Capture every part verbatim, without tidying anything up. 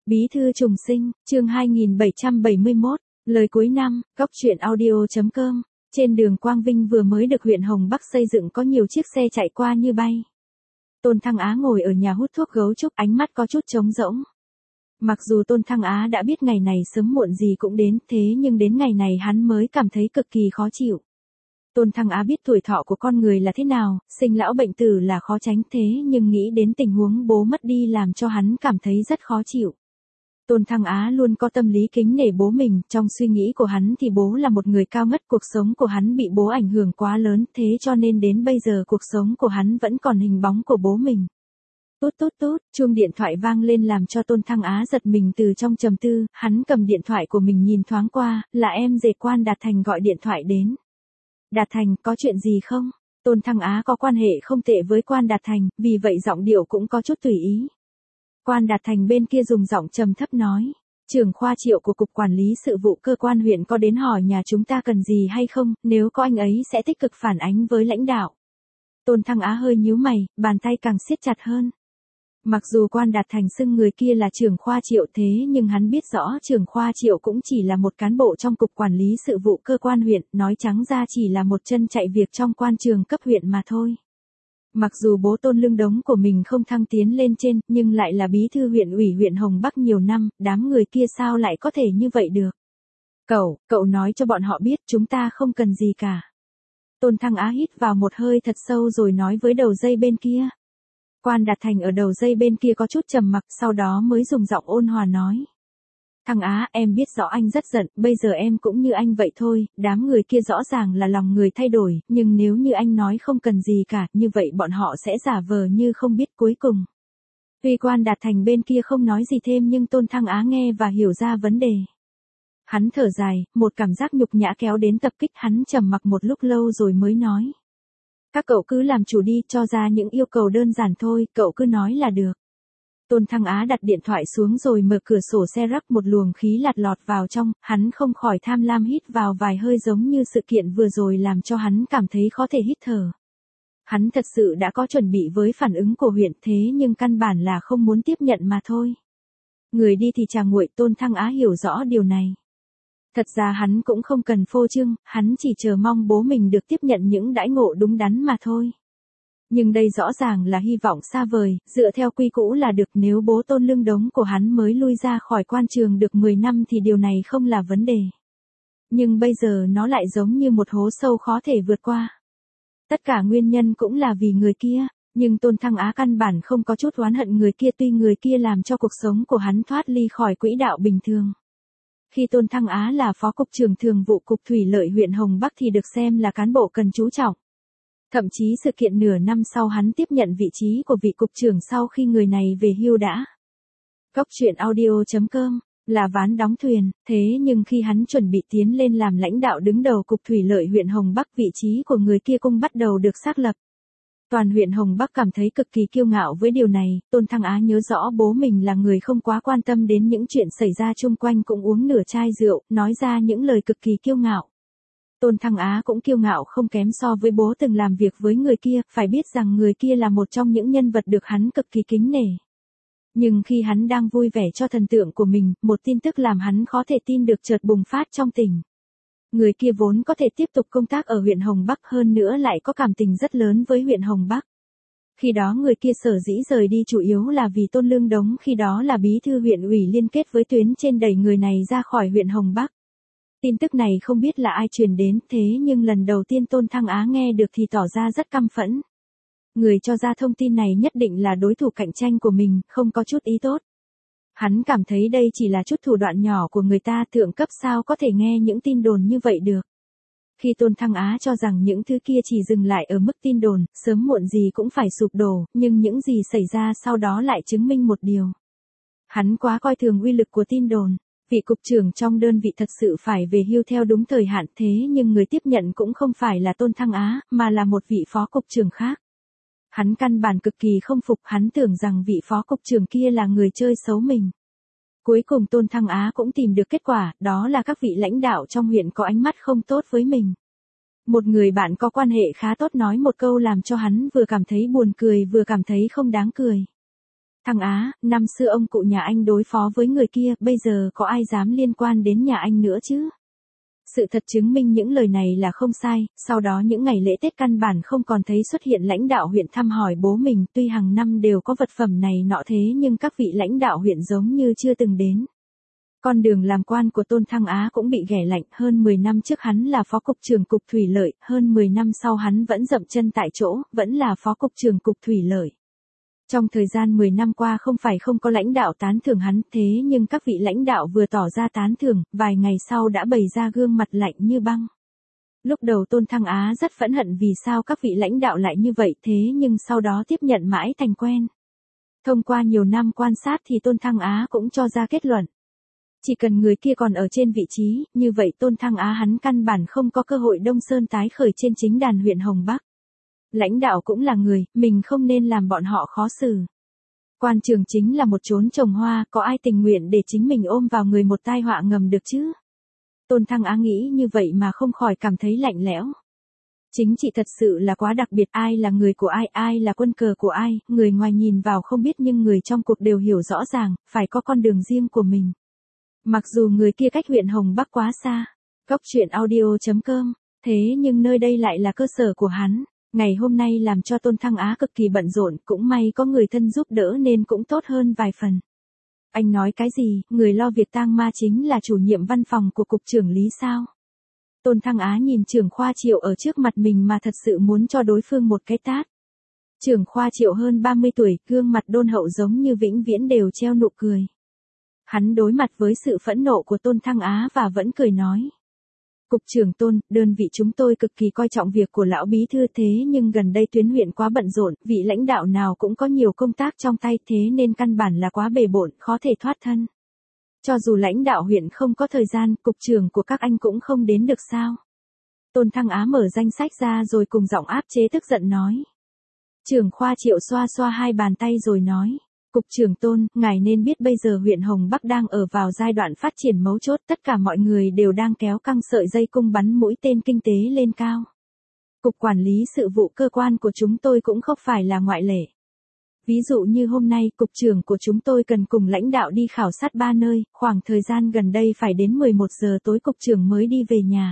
Bí thư trùng sinh, chương hai nghìn bảy trăm bảy mươi mốt, lời cuối năm, góc truyện audio chấm com. Trên đường Quang Vinh vừa mới được huyện Hồng Bắc xây dựng có nhiều chiếc xe chạy qua như bay. Tôn Thăng Á ngồi ở nhà hút thuốc gấu trúc, ánh mắt có chút trống rỗng. Mặc dù Tôn Thăng Á đã biết ngày này sớm muộn gì cũng đến, thế nhưng đến ngày này hắn mới cảm thấy cực kỳ khó chịu. Tôn Thăng Á biết tuổi thọ của con người là thế nào, sinh lão bệnh tử là khó tránh, thế nhưng nghĩ đến tình huống bố mất đi làm cho hắn cảm thấy rất khó chịu. Tôn Thăng Á luôn có tâm lý kính nể bố mình, trong suy nghĩ của hắn thì bố là một người cao ngất, cuộc sống của hắn bị bố ảnh hưởng quá lớn, thế cho nên đến bây giờ cuộc sống của hắn vẫn còn hình bóng của bố mình. Tút tút tút, chuông điện thoại vang lên làm cho Tôn Thăng Á giật mình từ trong trầm tư, hắn cầm điện thoại của mình nhìn thoáng qua, là em rể Quan Đạt Thành gọi điện thoại đến. Đạt Thành, có chuyện gì không? Tôn Thăng Á có quan hệ không tệ với Quan Đạt Thành, vì vậy giọng điệu cũng có chút tùy ý. Quan Đạt Thành bên kia dùng giọng trầm thấp nói, trưởng khoa Triệu của Cục Quản lý Sự vụ Cơ quan huyện có đến hỏi nhà chúng ta cần gì hay không, nếu có anh ấy sẽ tích cực phản ánh với lãnh đạo. Tôn Thăng Á hơi nhíu mày, bàn tay càng siết chặt hơn. Mặc dù Quan Đạt Thành xưng người kia là trưởng khoa Triệu, thế nhưng hắn biết rõ trưởng khoa Triệu cũng chỉ là một cán bộ trong Cục Quản lý Sự vụ Cơ quan huyện, nói trắng ra chỉ là một chân chạy việc trong quan trường cấp huyện mà thôi. Mặc dù bố Tôn Lương Đống của mình không thăng tiến lên trên, nhưng lại là bí thư huyện ủy huyện Hồng Bắc nhiều năm, đám người kia sao lại có thể như vậy được. Cậu, cậu nói cho bọn họ biết chúng ta không cần gì cả. Tôn Thăng Á hít vào một hơi thật sâu rồi nói với đầu dây bên kia. Quan Đạt Thành ở đầu dây bên kia có chút trầm mặc, sau đó mới dùng giọng ôn hòa nói. Thăng Á, em biết rõ anh rất giận, bây giờ em cũng như anh vậy thôi, đám người kia rõ ràng là lòng người thay đổi, nhưng nếu như anh nói không cần gì cả, như vậy bọn họ sẽ giả vờ như không biết cuối cùng. Tuy Quan Đạt Thành bên kia không nói gì thêm nhưng Tôn Thăng Á nghe và hiểu ra vấn đề. Hắn thở dài, một cảm giác nhục nhã kéo đến tập kích, hắn trầm mặc một lúc lâu rồi mới nói. Các cậu cứ làm chủ đi, cho ra những yêu cầu đơn giản thôi, cậu cứ nói là được. Tôn Thăng Á đặt điện thoại xuống rồi mở cửa sổ xe, rắc một luồng khí lạt lọt vào trong, hắn không khỏi tham lam hít vào vài hơi, giống như sự kiện vừa rồi làm cho hắn cảm thấy khó thể hít thở. Hắn thật sự đã có chuẩn bị với phản ứng của huyện, thế nhưng căn bản là không muốn tiếp nhận mà thôi. Người đi thì chàng nguội, Tôn Thăng Á hiểu rõ điều này. Thật ra hắn cũng không cần phô trương, hắn chỉ chờ mong bố mình được tiếp nhận những đãi ngộ đúng đắn mà thôi. Nhưng đây rõ ràng là hy vọng xa vời, dựa theo quy cũ là được, nếu bố Tôn Lương Đống của hắn mới lui ra khỏi quan trường được mười năm thì điều này không là vấn đề. Nhưng bây giờ nó lại giống như một hố sâu khó thể vượt qua. Tất cả nguyên nhân cũng là vì người kia, nhưng Tôn Thăng Á căn bản không có chút oán hận người kia, tuy người kia làm cho cuộc sống của hắn thoát ly khỏi quỹ đạo bình thường. Khi Tôn Thăng Á là phó cục trưởng thường vụ Cục Thủy lợi huyện Hồng Bắc thì được xem là cán bộ cần chú trọng. Thậm chí sự kiện nửa năm sau hắn tiếp nhận vị trí của vị cục trưởng sau khi người này về hưu đã. Góc truyện audio chấm com, là ván đóng thuyền, thế nhưng khi hắn chuẩn bị tiến lên làm lãnh đạo đứng đầu Cục Thủy lợi huyện Hồng Bắc, vị trí của người kia cũng bắt đầu được xác lập. Toàn huyện Hồng Bắc cảm thấy cực kỳ kiêu ngạo với điều này, Tôn Thăng Á nhớ rõ bố mình là người không quá quan tâm đến những chuyện xảy ra chung quanh, cũng uống nửa chai rượu, nói ra những lời cực kỳ kiêu ngạo. Tôn Thăng Á cũng kiêu ngạo không kém so với bố từng làm việc với người kia, phải biết rằng người kia là một trong những nhân vật được hắn cực kỳ kính nể. Nhưng khi hắn đang vui vẻ cho thần tượng của mình, một tin tức làm hắn khó thể tin được chợt bùng phát trong tỉnh. Người kia vốn có thể tiếp tục công tác ở huyện Hồng Bắc, hơn nữa lại có cảm tình rất lớn với huyện Hồng Bắc. Khi đó người kia sở dĩ rời đi chủ yếu là vì Tôn Lương Đống khi đó là bí thư huyện ủy liên kết với tuyến trên đẩy người này ra khỏi huyện Hồng Bắc. Tin tức này không biết là ai truyền đến, thế nhưng lần đầu tiên Tôn Thăng Á nghe được thì tỏ ra rất căm phẫn. Người cho ra thông tin này nhất định là đối thủ cạnh tranh của mình, không có chút ý tốt. Hắn cảm thấy đây chỉ là chút thủ đoạn nhỏ của người ta, thượng cấp sao có thể nghe những tin đồn như vậy được. Khi Tôn Thăng Á cho rằng những thứ kia chỉ dừng lại ở mức tin đồn, sớm muộn gì cũng phải sụp đổ, nhưng những gì xảy ra sau đó lại chứng minh một điều. Hắn quá coi thường uy lực của tin đồn. Vị cục trưởng trong đơn vị thật sự phải về hưu theo đúng thời hạn, thế nhưng người tiếp nhận cũng không phải là Tôn Thăng Á, mà là một vị phó cục trưởng khác. Hắn căn bản cực kỳ không phục, hắn tưởng rằng vị phó cục trưởng kia là người chơi xấu mình. Cuối cùng Tôn Thăng Á cũng tìm được kết quả, đó là các vị lãnh đạo trong huyện có ánh mắt không tốt với mình. Một người bạn có quan hệ khá tốt nói một câu làm cho hắn vừa cảm thấy buồn cười vừa cảm thấy không đáng cười. Thăng Á, năm xưa ông cụ nhà anh đối phó với người kia, bây giờ có ai dám liên quan đến nhà anh nữa chứ? Sự thật chứng minh những lời này là không sai, sau đó những ngày lễ Tết căn bản không còn thấy xuất hiện lãnh đạo huyện thăm hỏi bố mình, tuy hàng năm đều có vật phẩm này nọ thế nhưng các vị lãnh đạo huyện giống như chưa từng đến. Con đường làm quan của Tôn Thăng Á cũng bị ghẻ lạnh, hơn mười năm trước hắn là phó cục trưởng cục thủy lợi, hơn mười năm sau hắn vẫn dậm chân tại chỗ, vẫn là phó cục trưởng cục thủy lợi. Trong thời gian mười năm qua không phải không có lãnh đạo tán thưởng hắn, thế nhưng các vị lãnh đạo vừa tỏ ra tán thưởng, vài ngày sau đã bày ra gương mặt lạnh như băng. Lúc đầu Tôn Thăng Á rất phẫn hận vì sao các vị lãnh đạo lại như vậy, thế nhưng sau đó tiếp nhận mãi thành quen. Thông qua nhiều năm quan sát thì Tôn Thăng Á cũng cho ra kết luận. Chỉ cần người kia còn ở trên vị trí, như vậy Tôn Thăng Á hắn căn bản không có cơ hội Đông Sơn tái khởi trên chính đàn huyện Hồng Bắc. Lãnh đạo cũng là người, mình không nên làm bọn họ khó xử. Quan trường chính là một chốn trồng hoa, có ai tình nguyện để chính mình ôm vào người một tai họa ngầm được chứ? Tôn Thăng Á nghĩ như vậy mà không khỏi cảm thấy lạnh lẽo. Chính trị thật sự là quá đặc biệt, ai là người của ai, ai là quân cờ của ai, người ngoài nhìn vào không biết nhưng người trong cuộc đều hiểu rõ ràng, phải có con đường riêng của mình. Mặc dù người kia cách huyện Hồng Bắc quá xa, Góc Chuyện Audio chấm com, thế nhưng nơi đây lại là cơ sở của hắn. Ngày hôm nay làm cho Tôn Thăng Á cực kỳ bận rộn, cũng may có người thân giúp đỡ nên cũng tốt hơn vài phần. Anh nói cái gì, người lo việc tang ma chính là chủ nhiệm văn phòng của cục trưởng Lý sao? Tôn Thăng Á nhìn trưởng khoa Triệu ở trước mặt mình mà thật sự muốn cho đối phương một cái tát. Trưởng khoa Triệu hơn ba mươi tuổi, gương mặt đôn hậu giống như vĩnh viễn đều treo nụ cười. Hắn đối mặt với sự phẫn nộ của Tôn Thăng Á và vẫn cười nói. Cục trưởng Tôn, đơn vị chúng tôi cực kỳ coi trọng việc của lão bí thư thế nhưng gần đây tuyến huyện quá bận rộn, vị lãnh đạo nào cũng có nhiều công tác trong tay thế nên căn bản là quá bề bộn, khó thể thoát thân. Cho dù lãnh đạo huyện không có thời gian, cục trưởng của các anh cũng không đến được sao? Tôn Thăng Á mở danh sách ra rồi cùng giọng áp chế tức giận nói. Trưởng khoa Triệu xoa xoa hai bàn tay rồi nói. Cục trưởng Tôn, ngài nên biết bây giờ huyện Hồng Bắc đang ở vào giai đoạn phát triển mấu chốt, tất cả mọi người đều đang kéo căng sợi dây cung bắn mũi tên kinh tế lên cao. Cục quản lý sự vụ cơ quan của chúng tôi cũng không phải là ngoại lệ. Ví dụ như hôm nay, cục trưởng của chúng tôi cần cùng lãnh đạo đi khảo sát ba nơi, khoảng thời gian gần đây phải đến mười một giờ tối cục trưởng mới đi về nhà.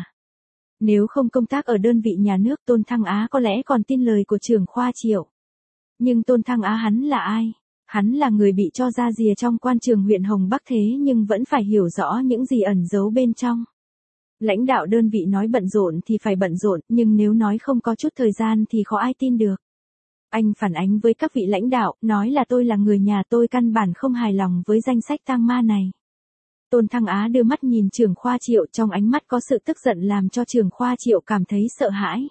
Nếu không công tác ở đơn vị nhà nước, Tôn Thăng Á có lẽ còn tin lời của trưởng khoa Triệu. Nhưng Tôn Thăng Á hắn là ai? Hắn là người bị cho ra rìa trong quan trường huyện Hồng Bắc thế nhưng vẫn phải hiểu rõ những gì ẩn giấu bên trong. Lãnh đạo đơn vị nói bận rộn thì phải bận rộn, nhưng nếu nói không có chút thời gian thì khó ai tin được. Anh phản ánh với các vị lãnh đạo, nói là tôi là người nhà tôi căn bản không hài lòng với danh sách tang ma này. Tôn Thăng Á đưa mắt nhìn trưởng khoa Triệu, trong ánh mắt có sự tức giận làm cho trưởng khoa Triệu cảm thấy sợ hãi.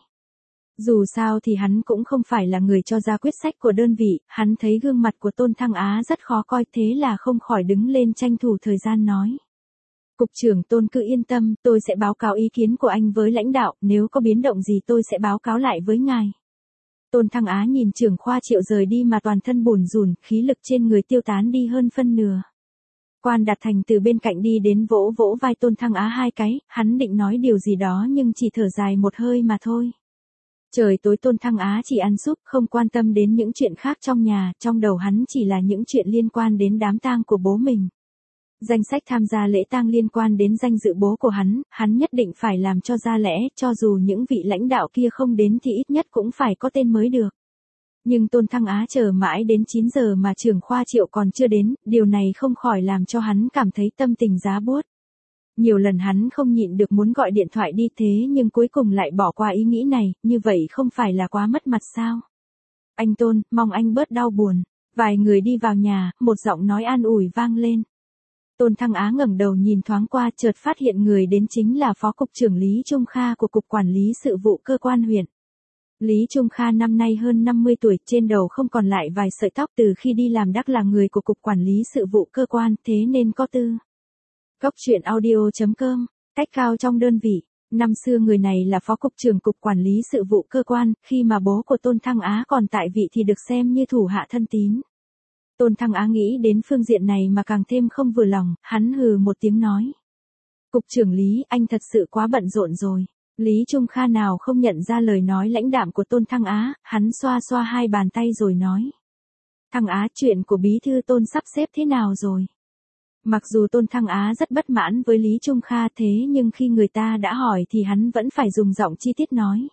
Dù sao thì hắn cũng không phải là người cho ra quyết sách của đơn vị, hắn thấy gương mặt của Tôn Thăng Á rất khó coi thế là không khỏi đứng lên tranh thủ thời gian nói. Cục trưởng Tôn cứ yên tâm, tôi sẽ báo cáo ý kiến của anh với lãnh đạo, nếu có biến động gì tôi sẽ báo cáo lại với ngài. Tôn Thăng Á nhìn trưởng khoa Triệu rời đi mà toàn thân bùn rùn, khí lực trên người tiêu tán đi hơn phân nửa. Quan Đạt Thành từ bên cạnh đi đến vỗ vỗ vai Tôn Thăng Á hai cái, hắn định nói điều gì đó nhưng chỉ thở dài một hơi mà thôi. Trời tối Tôn Thăng Á chỉ ăn súp, không quan tâm đến những chuyện khác trong nhà, trong đầu hắn chỉ là những chuyện liên quan đến đám tang của bố mình. Danh sách tham gia lễ tang liên quan đến danh dự bố của hắn, hắn nhất định phải làm cho ra lẽ, cho dù những vị lãnh đạo kia không đến thì ít nhất cũng phải có tên mới được. Nhưng Tôn Thăng Á chờ mãi đến chín giờ mà trưởng khoa Triệu còn chưa đến, điều này không khỏi làm cho hắn cảm thấy tâm tình giá buốt. Nhiều lần hắn không nhịn được muốn gọi điện thoại đi thế nhưng cuối cùng lại bỏ qua ý nghĩ này, như vậy không phải là quá mất mặt sao? Anh Tôn, mong anh bớt đau buồn. Vài người đi vào nhà, một giọng nói an ủi vang lên. Tôn Thăng Á ngẩng đầu nhìn thoáng qua chợt phát hiện người đến chính là Phó Cục trưởng Lý Trung Kha của Cục Quản lý Sự vụ Cơ quan huyện. Lý Trung Kha năm nay hơn năm mươi tuổi, trên đầu không còn lại vài sợi tóc từ khi đi làm đắc là người của Cục Quản lý Sự vụ Cơ quan thế nên có tư. Góc Chuyện Audio chấm com, cách cao trong đơn vị. Năm xưa người này là Phó Cục trưởng Cục Quản lý Sự vụ Cơ quan, khi mà bố của Tôn Thăng Á còn tại vị thì được xem như thủ hạ thân tín. Tôn Thăng Á nghĩ đến phương diện này mà càng thêm không vừa lòng, hắn hừ một tiếng nói. Cục trưởng Lý, anh thật sự quá bận rộn rồi. Lý Trung Kha nào không nhận ra lời nói lãnh đạm của Tôn Thăng Á, hắn xoa xoa hai bàn tay rồi nói. Thăng Á, chuyện của bí thư Tôn sắp xếp thế nào rồi? Mặc dù Tôn Thăng Á rất bất mãn với Lý Trung Kha thế nhưng khi người ta đã hỏi thì hắn vẫn phải dùng giọng chi tiết nói.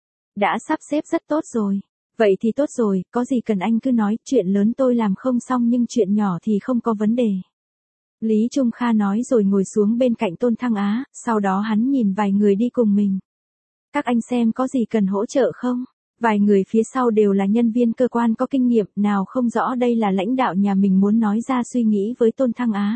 Đã sắp xếp rất tốt rồi. Vậy thì tốt rồi, có gì cần anh cứ nói, chuyện lớn tôi làm không xong nhưng chuyện nhỏ thì không có vấn đề. Lý Trung Kha nói rồi ngồi xuống bên cạnh Tôn Thăng Á, sau đó hắn nhìn vài người đi cùng mình. Các anh xem có gì cần hỗ trợ không? Vài người phía sau đều là nhân viên cơ quan có kinh nghiệm, nào không rõ đây là lãnh đạo nhà mình muốn nói ra suy nghĩ với Tôn Thăng Á.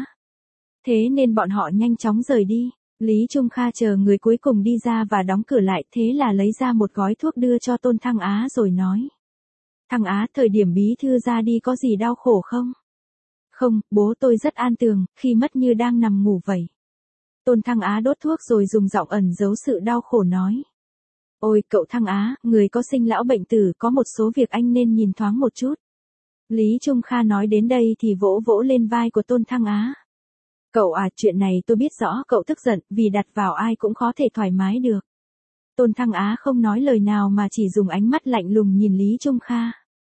Thế nên bọn họ nhanh chóng rời đi. Lý Trung Kha chờ người cuối cùng đi ra và đóng cửa lại, thế là lấy ra một gói thuốc đưa cho Tôn Thăng Á rồi nói. Thăng Á, thời điểm bí thư ra đi có gì đau khổ không? Không, bố tôi rất an tường, khi mất như đang nằm ngủ vậy. Tôn Thăng Á đốt thuốc rồi dùng giọng ẩn giấu sự đau khổ nói. Ôi, cậu Thăng Á, người có sinh lão bệnh tử, có một số việc anh nên nhìn thoáng một chút. Lý Trung Kha nói đến đây thì vỗ vỗ lên vai của Tôn Thăng Á. Cậu à, chuyện này tôi biết rõ cậu tức giận, vì đặt vào ai cũng khó thể thoải mái được. Tôn Thăng Á không nói lời nào mà chỉ dùng ánh mắt lạnh lùng nhìn Lý Trung Kha.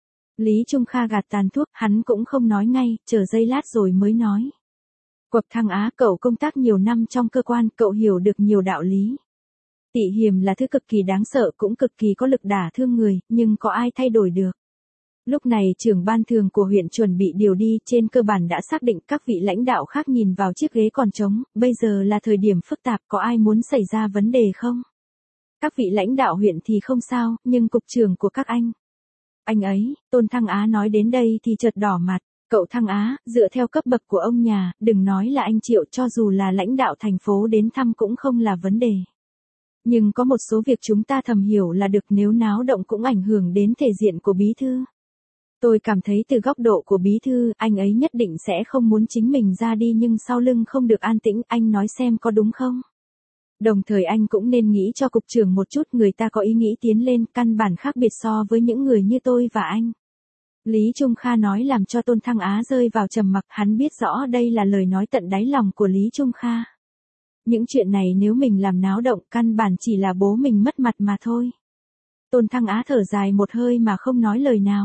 Lý Trung Kha gạt tàn thuốc, hắn cũng không nói ngay, chờ giây lát rồi mới nói. Quậc Thăng Á, cậu công tác nhiều năm trong cơ quan, cậu hiểu được nhiều đạo lý. Tị hiềm là thứ cực kỳ đáng sợ, cũng cực kỳ có lực đả thương người, nhưng có ai thay đổi được. Lúc này trưởng ban thường của huyện chuẩn bị điều đi, trên cơ bản đã xác định các vị lãnh đạo khác nhìn vào chiếc ghế còn trống, bây giờ là thời điểm phức tạp, có ai muốn xảy ra vấn đề không? Các vị lãnh đạo huyện thì không sao, nhưng cục trưởng của các anh. Anh ấy, Tôn Thăng Á nói đến đây thì chợt đỏ mặt. Cậu Thăng Á, dựa theo cấp bậc của ông nhà, đừng nói là anh Triệu, cho dù là lãnh đạo thành phố đến thăm cũng không là vấn đề. Nhưng có một số việc chúng ta thầm hiểu là được, nếu náo động cũng ảnh hưởng đến thể diện của bí thư. Tôi cảm thấy từ góc độ của bí thư, anh ấy nhất định sẽ không muốn chính mình ra đi nhưng sau lưng không được an tĩnh, anh nói xem có đúng không? Đồng thời anh cũng nên nghĩ cho cục trưởng một chút, người ta có ý nghĩ tiến lên, căn bản khác biệt so với những người như tôi và anh. Lý Trung Kha nói làm cho Tôn Thăng Á rơi vào trầm mặc, hắn biết rõ đây là lời nói tận đáy lòng của Lý Trung Kha. Những chuyện này nếu mình làm náo động, căn bản chỉ là bố mình mất mặt mà thôi. Tôn Thăng Á thở dài một hơi mà không nói lời nào.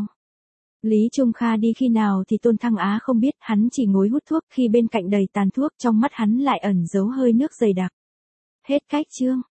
Lý Trung Kha đi khi nào thì Tôn Thăng Á không biết, hắn chỉ ngồi hút thuốc, khi bên cạnh đầy tàn thuốc, trong mắt hắn lại ẩn giấu hơi nước dày đặc. Hết cách chương.